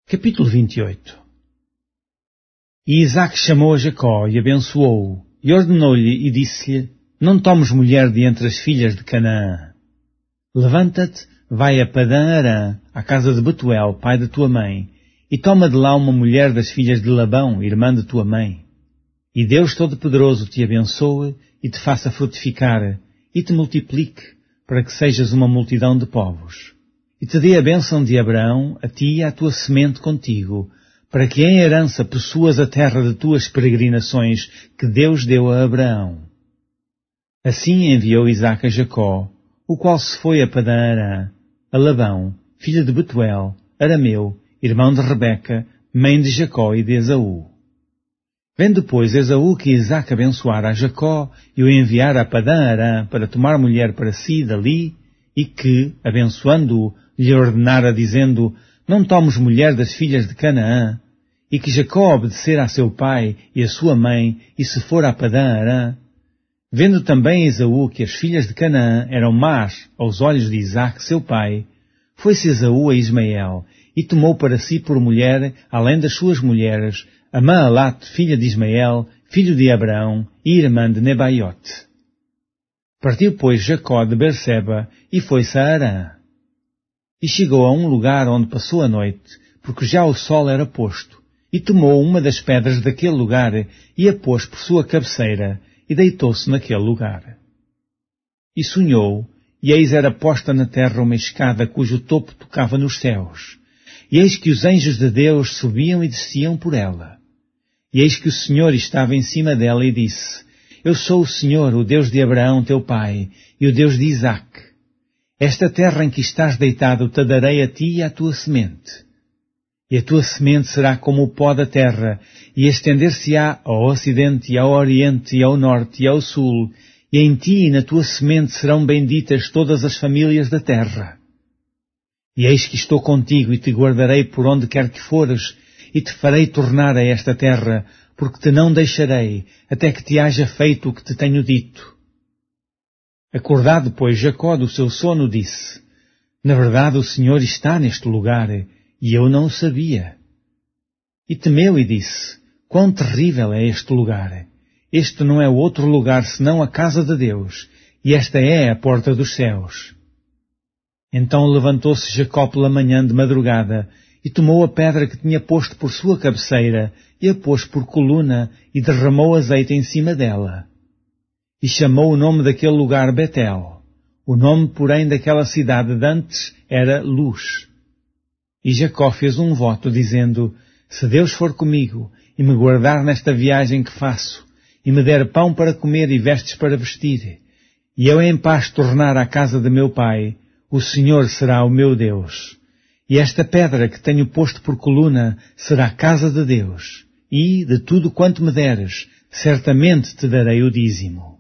Capítulo 28. E Isaque chamou a Jacó e abençoou-o, e ordenou-lhe e disse-lhe: Não tomes mulher de entre as filhas de Canaã. Levanta-te, vai a Padã-Arã, à casa de Betuel, pai de tua mãe, e toma de lá uma mulher das filhas de Labão, irmã de tua mãe. E Deus Todo-Poderoso te abençoe e te faça frutificar, e te multiplique, para que sejas uma multidão de povos. E te dê a bênção de Abraão, a ti e à tua semente contigo, para que em herança possuas a terra de tuas peregrinações que Deus deu a Abraão. Assim enviou Isaque a Jacó, o qual se foi a Padã-Arã, a Labão, filho de Betuel, arameu, irmão de Rebeca, mãe de Jacó e de Esaú. Vendo, pois, Esaú que Isaque abençoara a Jacó e o enviara a Padã-Arã para tomar mulher para si dali, e que, abençoando-o, lhe ordenara, dizendo: Não tomes mulher das filhas de Canaã, e que Jacó obedecera a seu pai e a sua mãe, e se for a Padã-Arã. Vendo também Esaú que as filhas de Canaã eram más aos olhos de Isaque, seu pai, foi-se Esaú a Ismael, e tomou para si por mulher, além das suas mulheres, a Mahalate, filha de Ismael, filho de Abraão, e irmã de Nebaiote. Partiu, pois, Jacó de Berseba, e foi-se a Arã. E chegou a um lugar onde passou a noite, porque já o sol era posto, e tomou uma das pedras daquele lugar, e a pôs por sua cabeceira, e deitou-se naquele lugar. E sonhou, e eis era posta na terra uma escada cujo topo tocava nos céus, e eis que os anjos de Deus subiam e desciam por ela. E eis que o Senhor estava em cima dela e disse: Eu sou o Senhor, o Deus de Abraão teu pai, e o Deus de Isaque. Esta terra em que estás deitado te darei a ti e à tua semente. E a tua semente será como o pó da terra, e estender-se-á ao ocidente e ao oriente e ao norte e ao sul, e em ti e na tua semente serão benditas todas as famílias da terra. E eis que estou contigo e te guardarei por onde quer que fores, e te farei tornar a esta terra, porque te não deixarei, até que te haja feito o que te tenho dito. Acordado, pois, Jacó do seu sono disse: Na verdade o Senhor está neste lugar, e eu não o sabia. E temeu e disse: Quão terrível é este lugar! Este não é outro lugar senão a casa de Deus, e esta é a porta dos céus. Então levantou-se Jacó pela manhã de madrugada, e tomou a pedra que tinha posto por sua cabeceira, e a pôs por coluna, e derramou azeite em cima dela. E chamou o nome daquele lugar Betel. O nome, porém, daquela cidade de antes era Luz. E Jacó fez um voto, dizendo: Se Deus for comigo, e me guardar nesta viagem que faço, e me der pão para comer e vestes para vestir, e eu em paz tornar à casa de meu pai, o Senhor será o meu Deus. E esta pedra que tenho posto por coluna será a casa de Deus, e, de tudo quanto me deres, certamente te darei o dízimo.